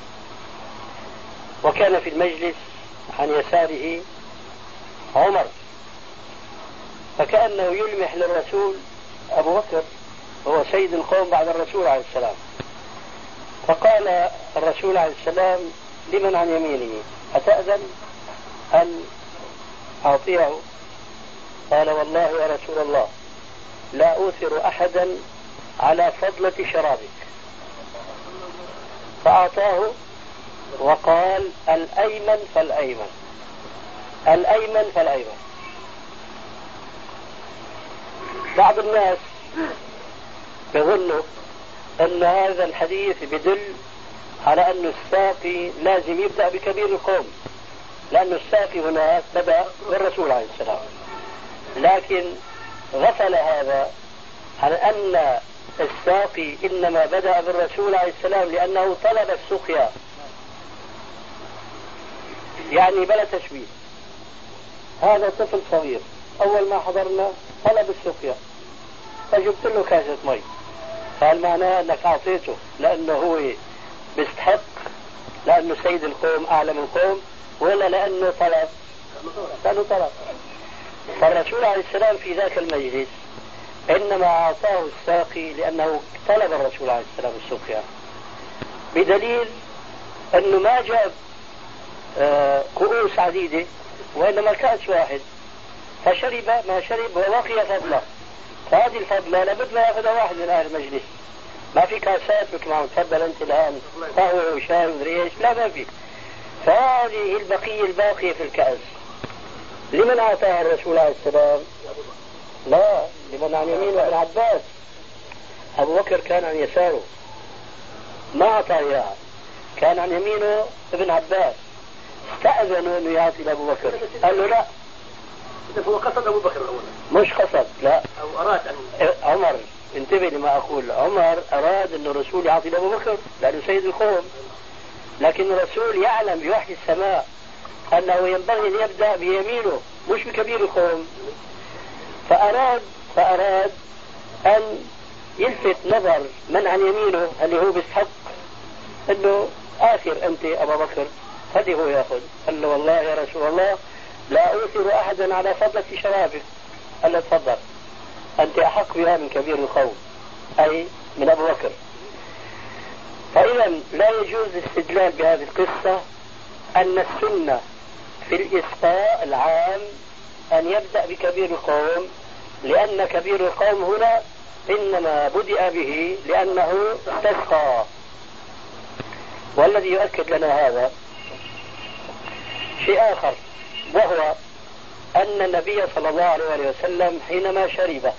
وكان في المجلس عن يساره عمر، فكأنه يلمح للرسول أبو بكر هو سيد القوم بعد الرسول عليه السلام. فقال الرسول عليه السلام لمن عن يمينه أتأذن أن أعطيه؟ قال والله يا رسول الله لا أوثر أحدا على فضلة شرابك. فأعطاه وقال الأيمن فالأيمن، الأيمن فالأيمن. بعض الناس يظنوا أن هذا الحديث يدل على أن الساقي لازم يبدأ بكبير القوم، لأن الساقي هناك بدأ بالرسول عليه السلام. لكن غفل هذا عن أن الساقي إنما بدأ بالرسول عليه السلام لأنه طلب السقيا، يعني بلا تشبيه. هذا طفل صغير أول ما حضرنا طلب السقيا فجبت له كاسة مي، فهل معناه أنك أعطيته لأنه هو بيستحق، لأنه سيد القوم أعلم القوم، ولا لأنه طلب؟ لأنه طلب. فالرسول عليه السلام في ذاك المجلس إنما أعطاه الساقي لأنه طلب الرسول عليه السلام السقيا، بدليل أنه ما جاب كؤوس عديدة وإنما كأس واحد، فشرب ما شرب وبقي فضله، فهذه الفضلة لابد ما يأخذها واحد من أهل المجلس. ما في كاسات مثل ما تفضل أنت الآن قهوة وشاي ومدري إيش، لا ما في. فهذه البقية الباقية في الكأس لمن أعطاها الرسول عليه السلام؟ لا، لمن عن يمينه ابن عباس. أبو بكر كان عن يساره ما أعطاه إياها، كان عن يمينه ابن عباس. استأذنوا أنه يعطي لأبو بكر، قال له لا. هو قصد أبو بكر الأول؟ مش قصد، لا، أو أراد أن عمر. انتبه لما أقول، عمر أراد أن الرسول يعطي لأبو بكر لأنه سيد القوم، لكن الرسول يعلم بوحي السماء أنه ينبغي أن يبدأ بيمينه مش بكبير القوم، فأراد أن يلفت نظر من عن يمينه اللي هو بيستحق أنه آخر أنت أبا بكر، هذه هو يأخذ. قال له والله يا رسول الله لا أؤثر أحدا على فضلة شبابك. قال له تفضل، أنت أحق بها من كبير القوم، أي من أبو بكر. فإذا لا يجوز الاستدلال بهذه القصة أن السنة في الإسقاء العام أن يبدأ بكبير القوم، لأن كبير القوم هنا إنما بدأ به لأنه استسقى. والذي يؤكد لنا هذا شيء آخر، وهو أن النبي صلى الله عليه وسلم حينما شرب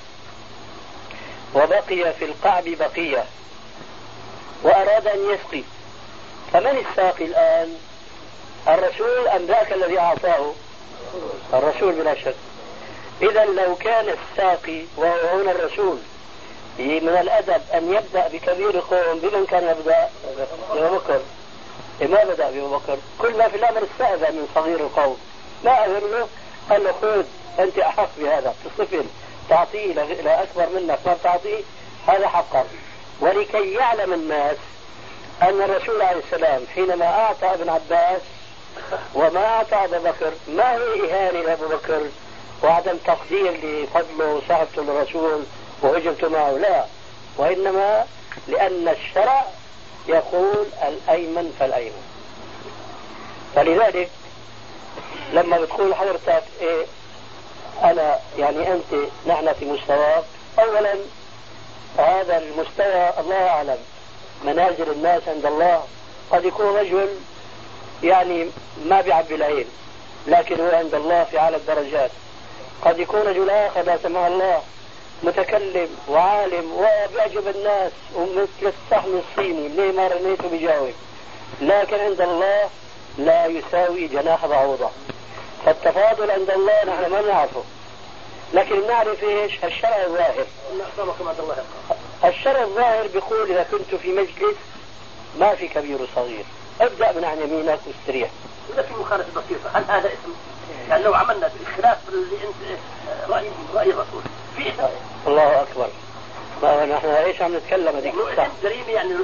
وبقي في القعب بقية وأراد أن يسقي، فمن الساقي الآن؟ الرسول أم ذاك الذي أعطاه؟ الرسول بلا شك. إذا لو كان الساقي وهو هنا الرسول من الأدب أن يبدأ بكبير القوم، بمن كان يبدأ؟ بأبو بكر. ما بدأ بأبو بكر، كل ما في الأمر استأذن من صغير القوم، ما أذن له، قال له خذ أنت أحق بهذا، تصفل تعطيه لأكبر منك ما تعطيه، هذا حقا. ولكي يعلم الناس أن الرسول عليه السلام حينما أعطى ابن عباس وما أعطى أبو بكر ما هي إهانة لأبو بكر وعدم تقدير لفضله وصحبته للرسول وهجمته معه، لا، وإنما لأن الشرع يقول الأيمن فالأيمن. فلذلك لما بتقول حضرتك إيه أنا يعني أنت نحن في مستواك، أولا هذا المستوى الله أعلم، منازل الناس عند الله. قد يكون رجل يعني ما بيعبي العين لكن هو عند الله في أعلى الدرجات، قد يكون رجل آخر لا سمح الله متكلم وعالم وبيعجب الناس ومثل الصحن الصيني اللي ما رميته بيجاوب، لكن عند الله لا يساوي جناح بعوضة. فالتفاضل عند الله نحن ما نعرفه، لكن نعرف ايش؟ الشرع الظاهر. الشرع الظاهر بيقول اذا كنت في مجلس ما في كبير وصغير ابدأ من عن يمينك واستريح. إذا في مخالفة بسيطة هل هذا اسم؟ يعني لو عملنا بالخلاف اللي انت رأي الرسول في اسم؟ الله أكبر. ما نحن ايش عم نتكلم هذيك الساعة؟ جريمة يعني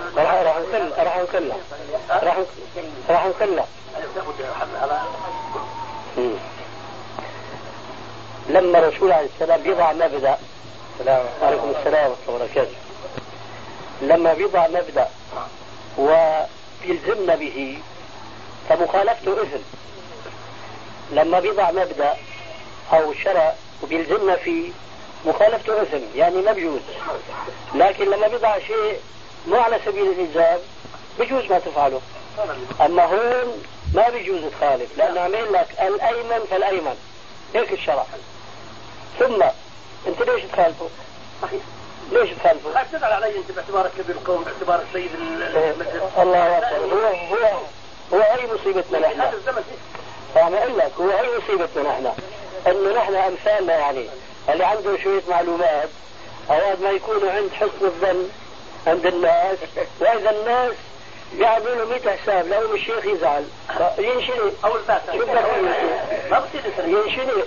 راح نكلم. لما الرسول عليه السلام بيضع مبدأ، عليكم السلام ورحمة الله وبركاته، لما بيضع مبدأ ويلزمنا به فمخالفته إثم. لما بيضع مبدأ أو شرع وبيلزمنا فيه مخالفته إثم، يعني ما بيجوز. لكن لما بيضع شيء مو على سبيل الإلزام بيجوز ما تفعله. أما هون ما بيجوز تخالف، لأنه عمل لك الأيمن فالأيمن، هيك الشرع. ثم أنت ليش تخالفه؟ ليش تخالفه؟ لا تزعل علي أنت باعتبارك كبير القوم، باعتبارك سيد المجلس. الله أكبر. هو أي مصيبتنا نحن؟ فعم أقول لك هو أي مصيبتنا نحن؟ إنه نحن أمثالنا يعني اللي عنده شوية معلومات أوقات ما يكونوا عند حسن الظن عند الناس، وإذا الناس بيعملوا له 100 حساب لو الشيخ يزعل ينشري او الفاتحه شو بدك ما بصير ينشري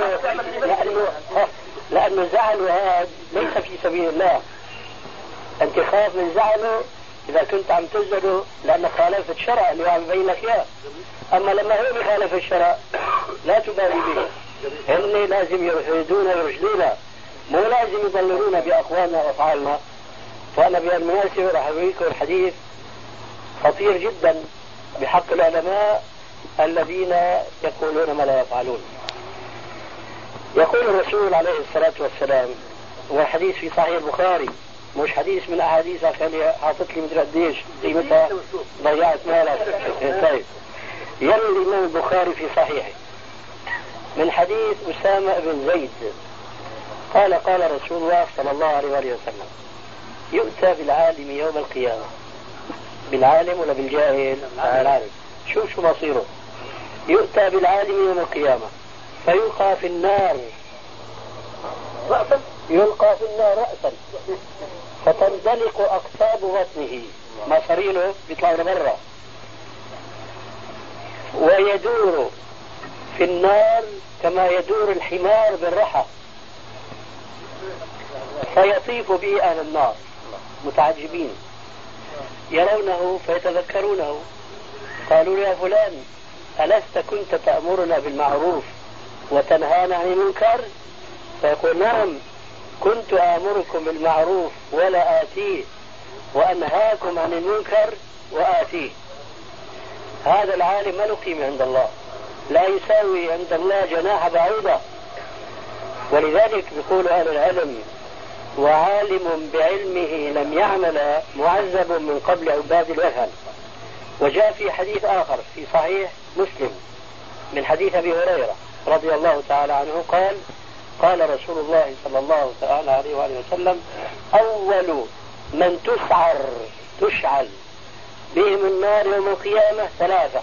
لانه زعله هذا ليس في سبيل الله. انت خاف من زعله اذا كنت عم تزعله لانك خالفت الشرع اللي عم يبين لك اياه. اما لما هو بيخالف الشرع لا تبالي به. هن لازم يرشدونا ويرشدونا، مو لازم يضللونا باقوالنا وافعالنا. فانا بهالمناسبه راح اوريكم الحديث خطير جدا بحق العلماء الذين يقولون ما لا يفعلون. يقول الرسول عليه الصلاة والسلام، والحديث في صحيح البخاري، مش حديث من أحاديثك اللي حاطط لي مدري قديش قيمتها ضيعت مالك. طيب، يروي الإمام البخاري في صحيحه من حديث أسامة بن زيد قال قال رسول الله صلى الله عليه وسلم: يؤتى بالعالم يوم القيامة. بالعالم ولا بالجاهل؟ العالم. شو مصيره؟ يؤتى بالعالم يوم القيامة فيلقى في النار رأسا، يلقى في النار رأسا فتندلق أقطاب بطنه، مصارينه بيطلعوا لبرا، ويدور في النار كما يدور الحمار بالرحى، فيطيف به أهل النار متعجبين يرونه فيتذكرونه. قالوا يا فلان ألست كنت تأمرنا بالمعروف وتنهانا عن المنكر؟ فيقول نعم كنت آمركم بالمعروف ولا آتيه وأنهاكم عن المنكر وآتيه. هذا العالم ما له قيمة عند الله، لا يساوي عند الله جناح بعوضة. ولذلك يقول أهل العلم: وعالم بعلمه لم يعمل معذب من قبل عباد الوثن. وجاء في حديث آخر في صحيح مسلم من حديث أبي هريرة رضي الله تعالى عنه قال: قال رسول الله صلى الله تعالى عليه وآله وسلم: أول من تشعل بهم النار يوم القيامة 3: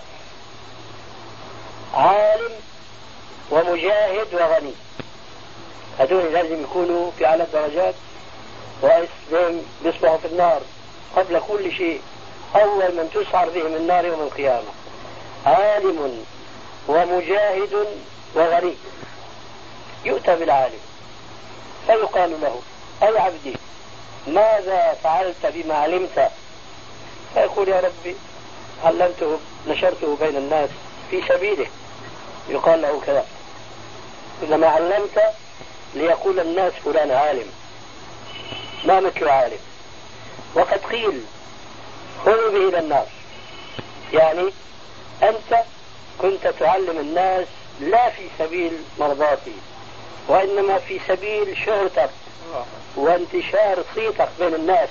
عالم ومجاهد وغني. هذول لازم يكونوا في أعلى الدرجات، وإسلام بيصبحوا في النار قبل كل شيء. أول من تسعر بهم النار يوم القيامة عالم ومجاهد وغني. يؤتى بالعالم فيقال له: أي عبدي ماذا فعلت بما علمت؟ فيقول: يا ربي علمته نشرته بين الناس في سبيله. يقال له كذا: إنما علمت ليقول الناس فلان عالم، ما مثل عالم. وقد قيل: خذوا به إلى النار. يعني أنت كنت تعلم الناس لا في سبيل مرضاتي، وإنما في سبيل شهرتك وانتشار صيتك بين الناس،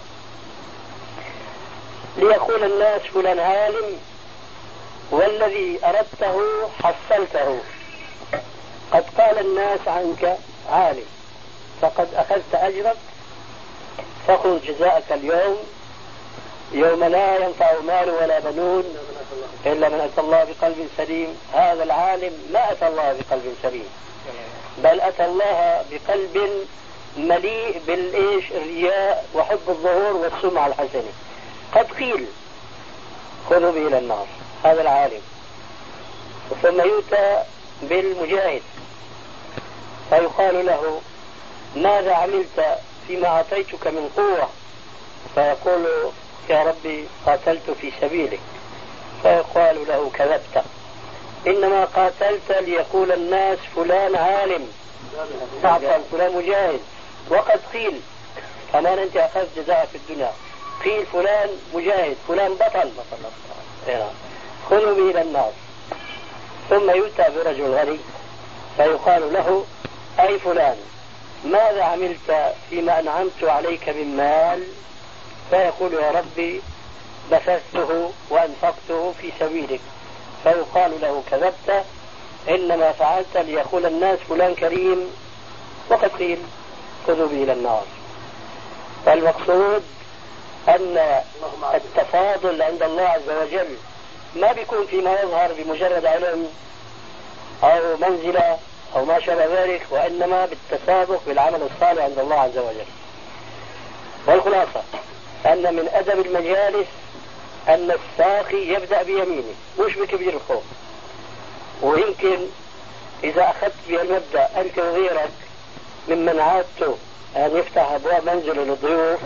ليقول الناس فلان عالم، والذي أردته حصلته. قد قال الناس عنك عالم، فقد أخذت أجرك، فخذ جزاءك اليوم، يوم لا ينفع مال ولا بنون إلا من أتى الله بقلب سليم. هذا العالم لا أتى الله بقلب سليم، بل أتى الله بقلب مليء الرياء وحب الظهور والسمعة الحسنة. قد قيل: خذوا به إلى النار. هذا العالم. ثم يؤتى بالمجاهد فيقال له: ماذا عملت فيما أعطيتك من قوة؟ فيقول: يا ربي قاتلت في سبيلك. فيقال له: كذبت، إنما قاتلت ليقول الناس فلان عالم، فلان مجاهد. وقد قيل كمان أنت أخذت جزاء في الدنيا، قيل فلان مجاهد، فلان بطل. خذوا به إلى النار. ثم يؤتى برجل غني فيقال له: أي فلان ماذا عملت فيما أنعمت عليك من مال؟ فيقول: يا ربي بثثته وأنفقته في سبيلك. فيقال له: كذبت، إنما فعلت ليقول الناس فلان كريم. وقد قيل: خذوا به إلى النار. فالمقصود أن التفاضل عند الله عز وجل ما بيكون فيما يظهر بمجرد علم أو منزلة أو ما شابه ذلك، وإنما بالتسابق بالعمل الصالح عند الله عز وجل. والخلاصة أن من أدب المجالس أن الساقي يبدأ بيمينه مش بكبير الخوف. ويمكن إذا أخذت بهالمبدأ أنت وغيرك ممن عادته أن يفتح أبواب منزله للضيوف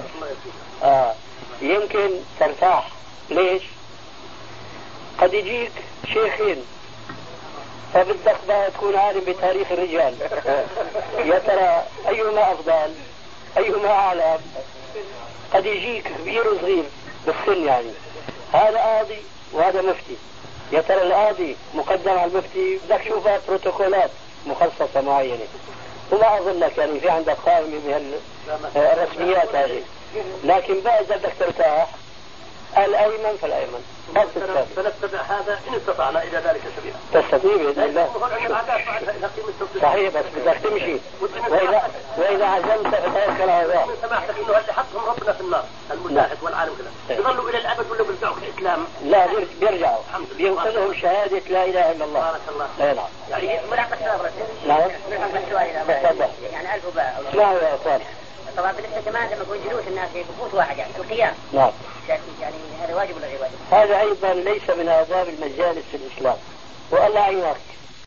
يمكن ترتاح. ليش؟ قد يجيك شيخين فبدك بقى تكون عالم بتاريخ الرجال، يا ترى أيهما أفضل أيهما أعلى؟ قد يجيك كبير وصغير بالسن، يعني هذا قاضي وهذا مفتي، يا ترى القاضي مقدم على المفتي؟ بدك تشوفها بروتوكولات مخصصة معينة، وما أظنك يعني في عندك قائمة بالرسميات هذه. لكن بقى إذا بدك ترتاح الأيمن فالأيمن. فنتبع هذا إن استطعنا إلى ذلك سبيلا. تستطيع بإذن الله. صحيح، بس بدك تمشي، وإذا عزمت فتوكل على الله. من سماحتك إنه اللي حطهم ربنا في النار المجاهد والعالم كذا يظلوا إلى الأبد ولا بيرجعوا كإسلام؟ لا بيرجعوا، بيوصلهم شهادة لا إله إلا الله. بارك الله. نعم. يعني ملاحظة سؤال نعم. يعني 1000 باء. اسمعوا يا أخوان. طبعا بالنسبة كمان لما يكون جلوس الناس في بفوت واحد يعني القيام. نعم. يعني هذا واجب ولا غير واجب؟ هذا أيضا ليس من آداب المجالس في الإسلام، والله يعينك.